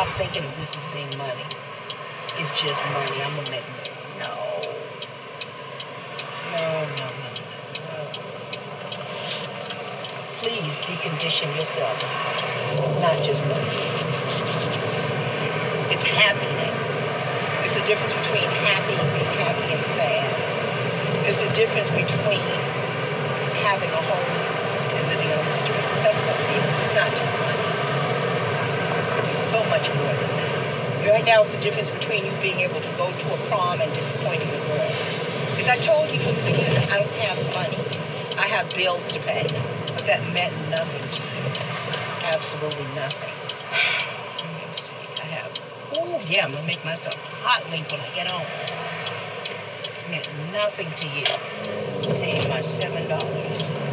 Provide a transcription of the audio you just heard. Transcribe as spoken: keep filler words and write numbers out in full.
stop thinking of this as being money. It's just money. I'm gonna make money. No. No, no, no, no. Please decondition yourself. It's not just money. It's happiness. There's a difference between happy, being happy, and sad. There's a difference between having a home and living on the streets. That's what it is. It's not just money. There's so much more than that. Right now, it's the difference between you being able to go to a prom and disappointing a girl. Because I told you from the beginning, I don't have money. I have bills to pay. But that meant nothing to you. Absolutely nothing. Let me see. I have, oh yeah, I'm going to make myself hot link when I get home. It meant nothing to you. Save my seven dollars.